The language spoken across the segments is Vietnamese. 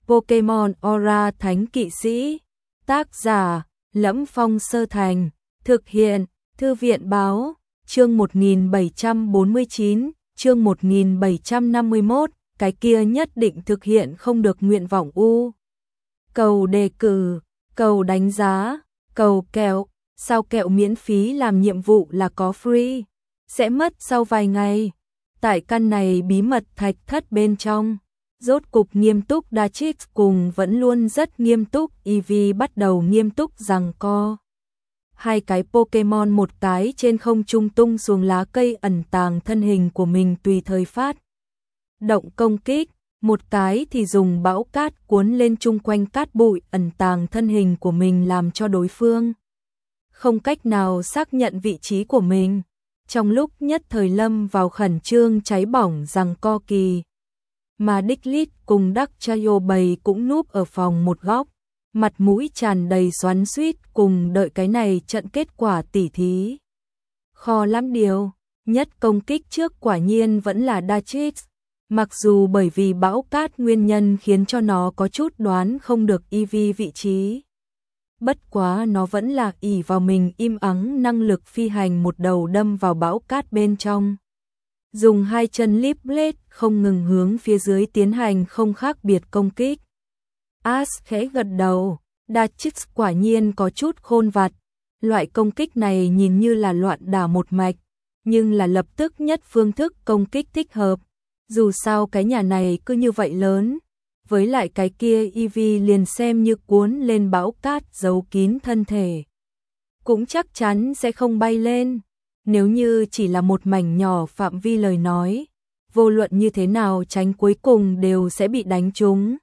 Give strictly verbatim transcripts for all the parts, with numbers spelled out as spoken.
Pokemon Aura Thánh Kỵ Sĩ. Tác giả: Lẫm Phong Sơ Thành. Thực hiện: Thư viện báo. Chương một nghìn bảy trăm bốn mươi chín, chương một nghìn bảy trăm năm mươi mốt, cái kia nhất định thực hiện không được nguyện vọng u. Cầu đề cử, cầu đánh giá, cầu kẹo, sao kẹo miễn phí làm nhiệm vụ là có free, sẽ mất sau vài ngày. Tại căn này bí mật thạch thất bên trong, rốt cục nghiêm túc Dartrix cùng vẫn luôn rất nghiêm túc Eevee bắt đầu nghiêm túc giằng co. Hai cái Pokemon, một cái trên không trung tung xuống lá cây ẩn tàng thân hình của mình tùy thời phát động công kích, một cái thì dùng bão cát cuốn lên chung quanh cát bụi ẩn tàng thân hình của mình làm cho đối phương không cách nào xác nhận vị trí của mình. Trong lúc nhất thời lâm vào khẩn trương cháy bỏng giằng co kỳ, mà Diglett cùng Dugtrio bầy cũng núp ở phòng một góc, mặt mũi tràn đầy xoắn xuýt cùng đợi cái này trận kết quả tỉ thí. Khó lắm điều, nhất công kích trước quả nhiên vẫn là Dartrix, mặc dù bởi vì bão cát nguyên nhân khiến cho nó có chút đoán không được Eevee vị trí. Bất quá nó vẫn là ỷ vào mình im ắng năng lực phi hành một đầu đâm vào bão cát bên trong. Dùng hai chân Leaf Blade không ngừng hướng phía dưới tiến hành không khác biệt công kích. Ash khẽ gật đầu, Dartrix quả nhiên có chút khôn vặt. Loại công kích này nhìn như là loạn đả một mạch, nhưng là lập tức nhất phương thức công kích thích hợp. Dù sao cái nhà này cứ như vậy lớn, với lại cái kia Eevee liền xem như cuốn lên bão cát giấu kín thân thể, cũng chắc chắn sẽ không bay lên. Nếu như chỉ là một mảnh nhỏ phạm vi lời nói, vô luận như thế nào tránh cuối cùng đều sẽ bị đánh trúng.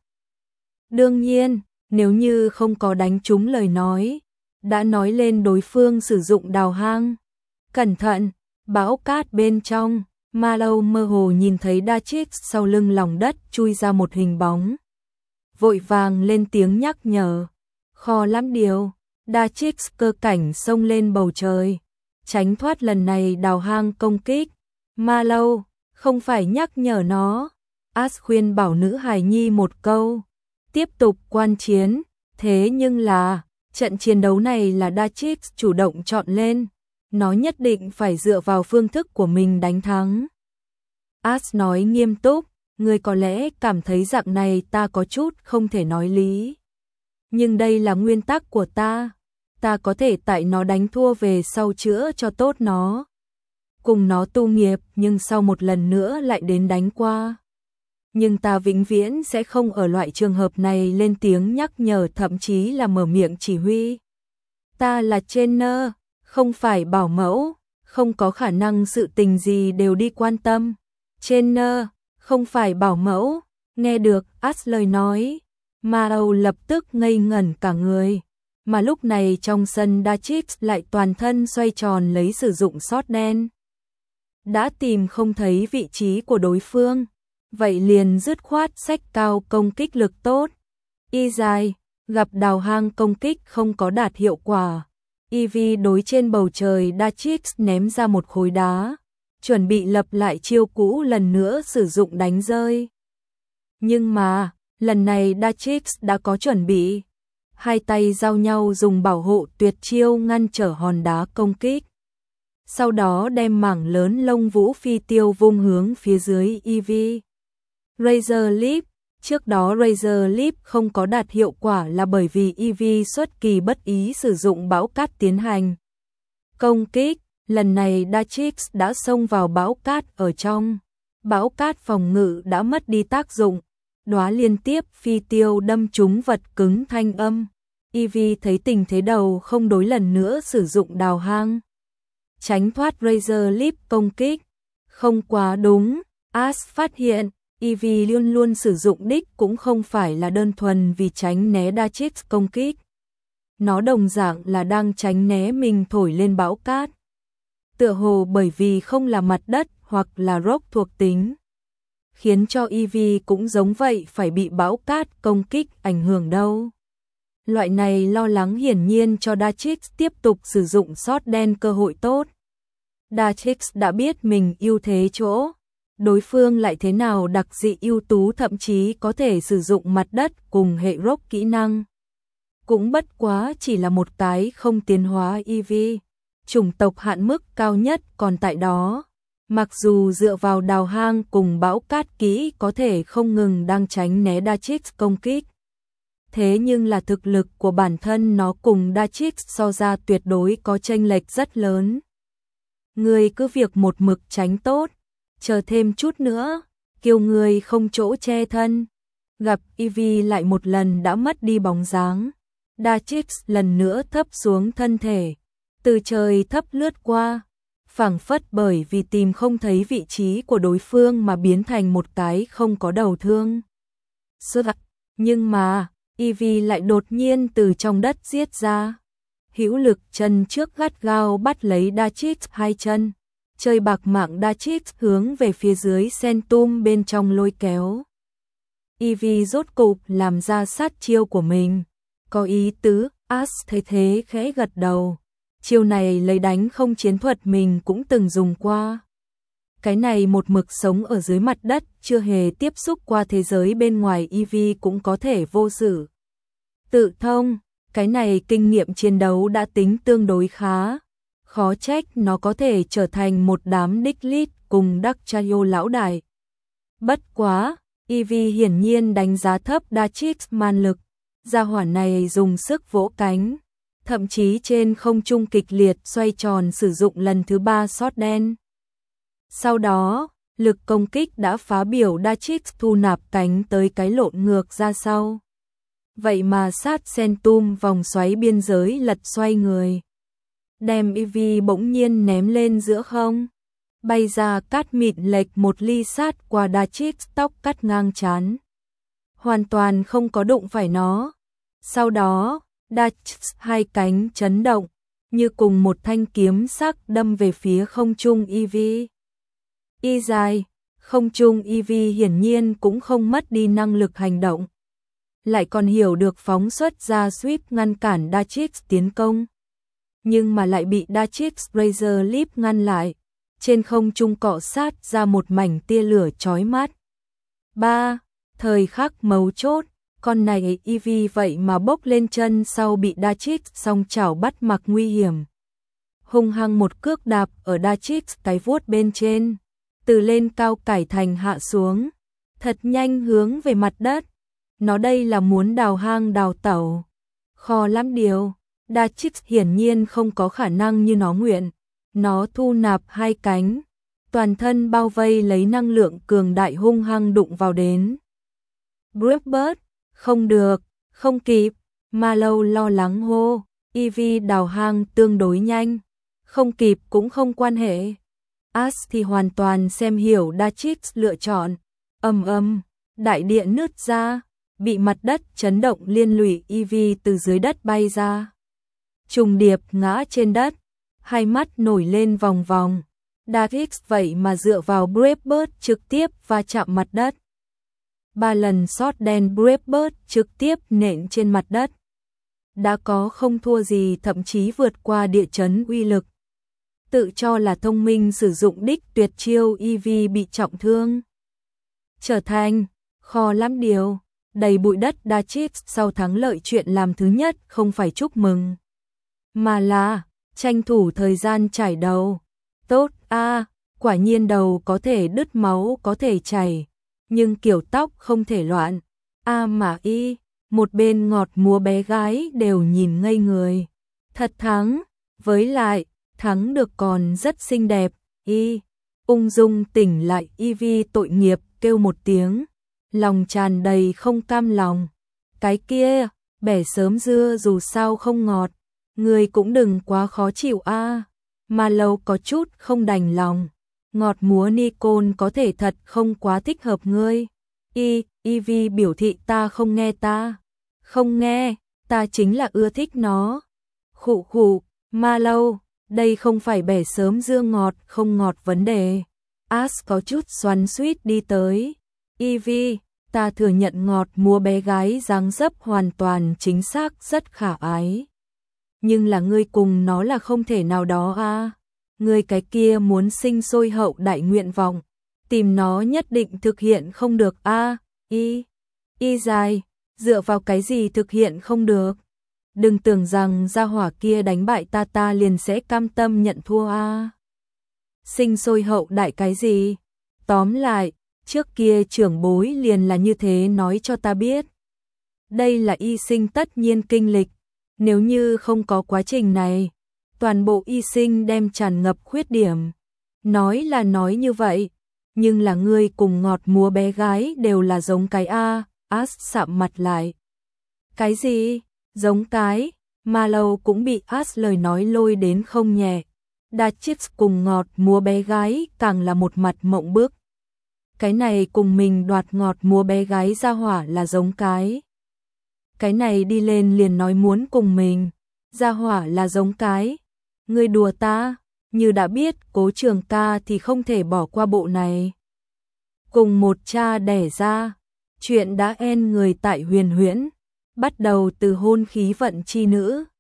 Đương nhiên, nếu như không có đánh trúng lời nói, đã nói lên đối phương sử dụng đào hang. Cẩn thận, bão cát bên trong, Mallow mơ hồ nhìn thấy Dartrix sau lưng lòng đất chui ra một hình bóng. Vội vàng lên tiếng nhắc nhở. Khó lắm điều, Dartrix cơ cảnh xông lên bầu trời, tránh thoát lần này đào hang công kích. Mallow, không phải nhắc nhở nó. Ash khuyên bảo nữ hài nhi một câu, tiếp tục quan chiến. Thế nhưng là, trận chiến đấu này là Dartrix chủ động chọn lên, nó nhất định phải dựa vào phương thức của mình đánh thắng. Ash nói nghiêm túc, người có lẽ cảm thấy dạng này ta có chút không thể nói lý, nhưng đây là nguyên tắc của ta. Ta có thể tại nó đánh thua về sau chữa cho tốt nó, cùng nó tu nghiệp, nhưng sau một lần nữa lại đến đánh qua. Nhưng ta vĩnh viễn sẽ không ở loại trường hợp này lên tiếng nhắc nhở, thậm chí là mở miệng chỉ huy. Ta là trainer, không phải bảo mẫu, không có khả năng sự tình gì đều đi quan tâm. Trainer, không phải bảo mẫu. Nghe được Ash lời nói, Mallow lập tức ngây ngẩn cả người. Mà lúc này trong sân Dartrix lại toàn thân xoay tròn lấy sử dụng sót đen. Đã tìm không thấy vị trí của đối phương, vậy liền dứt khoát xách cao công kích lực tốt. Y dài, gặp đào hang công kích không có đạt hiệu quả. Eevee đối trên bầu trời Dartrix ném ra một khối đá, chuẩn bị lập lại chiêu cũ lần nữa sử dụng đánh rơi. Nhưng mà, lần này Dartrix đã có chuẩn bị. Hai tay giao nhau dùng bảo hộ tuyệt chiêu ngăn trở hòn đá công kích. Sau đó đem mảng lớn lông vũ phi tiêu vung hướng phía dưới Eevee. Razor Leaf, trước đó Razor Leaf không có đạt hiệu quả là bởi vì Eevee xuất kỳ bất ý sử dụng bão cát tiến hành công kích. Lần này Dartrix đã xông vào bão cát ở trong. Bão cát phòng ngự đã mất đi tác dụng. Đóa liên tiếp phi tiêu đâm trúng vật cứng thanh âm. Eevee thấy tình thế đầu không đối lần nữa sử dụng đào hang, tránh thoát Razor Leaf công kích. Không quá đúng, Ash phát hiện Eevee luôn luôn sử dụng đích cũng không phải là đơn thuần vì tránh né Dartrix công kích. Nó đồng dạng là đang tránh né mình thổi lên bão cát. Tựa hồ bởi vì không là mặt đất hoặc là rock thuộc tính, khiến cho Eevee cũng giống vậy phải bị bão cát công kích ảnh hưởng đâu. Loại này lo lắng hiển nhiên cho Dartrix tiếp tục sử dụng sót đen cơ hội tốt. Dartrix đã biết mình ưu thế chỗ, đối phương lại thế nào đặc dị ưu tú, thậm chí có thể sử dụng mặt đất cùng hệ rock kỹ năng. Cũng bất quá chỉ là một tái không tiến hóa e vê, chủng tộc hạn mức cao nhất còn tại đó. Mặc dù dựa vào đào hang cùng bão cát kỹ có thể không ngừng đang tránh né Dartrix công kích. Thế nhưng là thực lực của bản thân nó cùng Dartrix so ra tuyệt đối có chênh lệch rất lớn. Người cứ việc một mực tránh tốt, chờ thêm chút nữa, kêu người không chỗ che thân. Gặp e vê lại một lần đã mất đi bóng dáng. Dartrix lần nữa thấp xuống thân thể, từ trời thấp lướt qua, phảng phất bởi vì tìm không thấy vị trí của đối phương mà biến thành một cái không có đầu thương. Nhưng mà, e vê lại đột nhiên từ trong đất giết ra. Hữu lực chân trước gắt gao bắt lấy Dartrix hai chân, chơi bạc mạng Dartrix hướng về phía dưới Sentum bên trong lôi kéo. e vê rốt cục làm ra sát chiêu của mình. Có ý tứ, Ash thấy thế khẽ gật đầu. Chiêu này lấy đánh không chiến thuật mình cũng từng dùng qua. Cái này một mực sống ở dưới mặt đất, chưa hề tiếp xúc qua thế giới bên ngoài e vê cũng có thể vô sự tự thông. Cái này kinh nghiệm chiến đấu đã tính tương đối khá. Khó trách nó có thể trở thành một đám đích lít cùng Darktrayo lão đại. Bất quá, e vê hiển nhiên đánh giá thấp Dartrix man lực. Gia hỏa này dùng sức vỗ cánh, thậm chí trên không trung kịch liệt xoay tròn sử dụng lần thứ ba sót đen. Sau đó, lực công kích đã phá biểu Dartrix thu nạp cánh tới cái lộn ngược ra sau. Vậy mà sát Sentum vòng xoáy biên giới lật xoay người, đem e vê bỗng nhiên ném lên giữa không, bay ra cát mịn lệch một ly sát qua Dartrix, tóc cắt ngang trán. Hoàn toàn không có đụng phải nó. Sau đó, Dartrix hai cánh chấn động, như cùng một thanh kiếm sắc đâm về phía không trung e vê. Y dài, không trung e vê hiển nhiên cũng không mất đi năng lực hành động, lại còn hiểu được phóng xuất ra sweep ngăn cản Dartrix tiến công. Nhưng mà lại bị Dartrix Razor Leap ngăn lại, trên không trung cọ sát ra một mảnh tia lửa chói mắt. ba. Thời khắc mấu chốt, con này e vê vậy mà bốc lên chân sau bị Dartrix song chảo bắt mặc nguy hiểm. Hung hăng một cước đạp ở Dartrix cái vuốt bên trên, từ lên cao cải thành hạ xuống, thật nhanh hướng về mặt đất. Nó đây là muốn đào hang đào tẩu. Khó lắm điều, Dartrix hiển nhiên không có khả năng như nó nguyện. Nó thu nạp hai cánh, toàn thân bao vây lấy năng lượng cường đại hung hăng đụng vào đến. Brave không được, không kịp, Mallow lo lắng hô, e vê đào hang tương đối nhanh, không kịp cũng không quan hệ. Ash thì hoàn toàn xem hiểu Dartrix lựa chọn, ầm ầm, đại địa nứt ra, bị mặt đất chấn động liên lụy e vê từ dưới đất bay ra. Trùng điệp ngã trên đất, hai mắt nổi lên vòng vòng. Dartrix vậy mà dựa vào Bravebird trực tiếp va chạm mặt đất. Ba lần sót đen Bravebird trực tiếp nện trên mặt đất. Đã có không thua gì, thậm chí vượt qua địa chấn uy lực. Tự cho là thông minh sử dụng đích tuyệt chiêu e vê bị trọng thương. Trở thành, khó lắm điều, đầy bụi đất Dartrix sau thắng lợi chuyện làm thứ nhất không phải chúc mừng, mà là tranh thủ thời gian chải đầu. Tốt a, à, quả nhiên đầu có thể đứt máu có thể chảy, nhưng kiểu tóc không thể loạn. A à mà y, một bên ngọt múa bé gái đều nhìn ngây người. Thật thắng, với lại, thắng được còn rất xinh đẹp. Y, ung dung tỉnh lại e vê tội nghiệp kêu một tiếng, lòng tràn đầy không cam lòng. Cái kia, bẻ sớm dưa dù sao không ngọt, người cũng đừng quá khó chịu a. À. Mà lâu có chút không đành lòng. Ngọt múa Nicole có thể thật không quá thích hợp ngươi. Y, e vê biểu thị ta không nghe ta. Không nghe, ta chính là ưa thích nó. Khụ khụ, mà lâu, đây không phải bẻ sớm dưa ngọt không ngọt vấn đề. Ash có chút xoắn xuýt đi tới. e vê, ta thừa nhận ngọt múa bé gái dáng dấp hoàn toàn chính xác rất khả ái. Nhưng là ngươi cùng nó là không thể nào đó a. À. Ngươi cái kia muốn sinh sôi hậu đại nguyện vọng, tìm nó nhất định thực hiện không được a. Y, y dài, dựa vào cái gì thực hiện không được? Đừng tưởng rằng gia hỏa kia đánh bại ta ta liền sẽ cam tâm nhận thua a. Sinh sôi hậu đại cái gì? Tóm lại, trước kia trưởng bối liền là như thế nói cho ta biết. Đây là y sinh tất nhiên kinh lịch, nếu như không có quá trình này, toàn bộ y sinh đem tràn ngập khuyết điểm. Nói là nói như vậy, nhưng là ngươi cùng ngọt múa bé gái đều là giống cái a. As sạm mặt lại. Cái gì? Giống cái? Marlowe cũng bị As lời nói lôi đến không nhẹ. Duchess cùng ngọt múa bé gái càng là một mặt mộng bức. Cái này cùng mình đoạt ngọt múa bé gái ra hỏa là giống cái. Cái này đi lên liền nói muốn cùng mình. Ra hỏa là giống cái. Ngươi đùa ta, như đã biết Cố Trường Ca thì không thể bỏ qua bộ này. Cùng một cha đẻ ra, chuyện đã en người tại Huyền Huyễn, bắt đầu từ hôn khí vận chi nữ,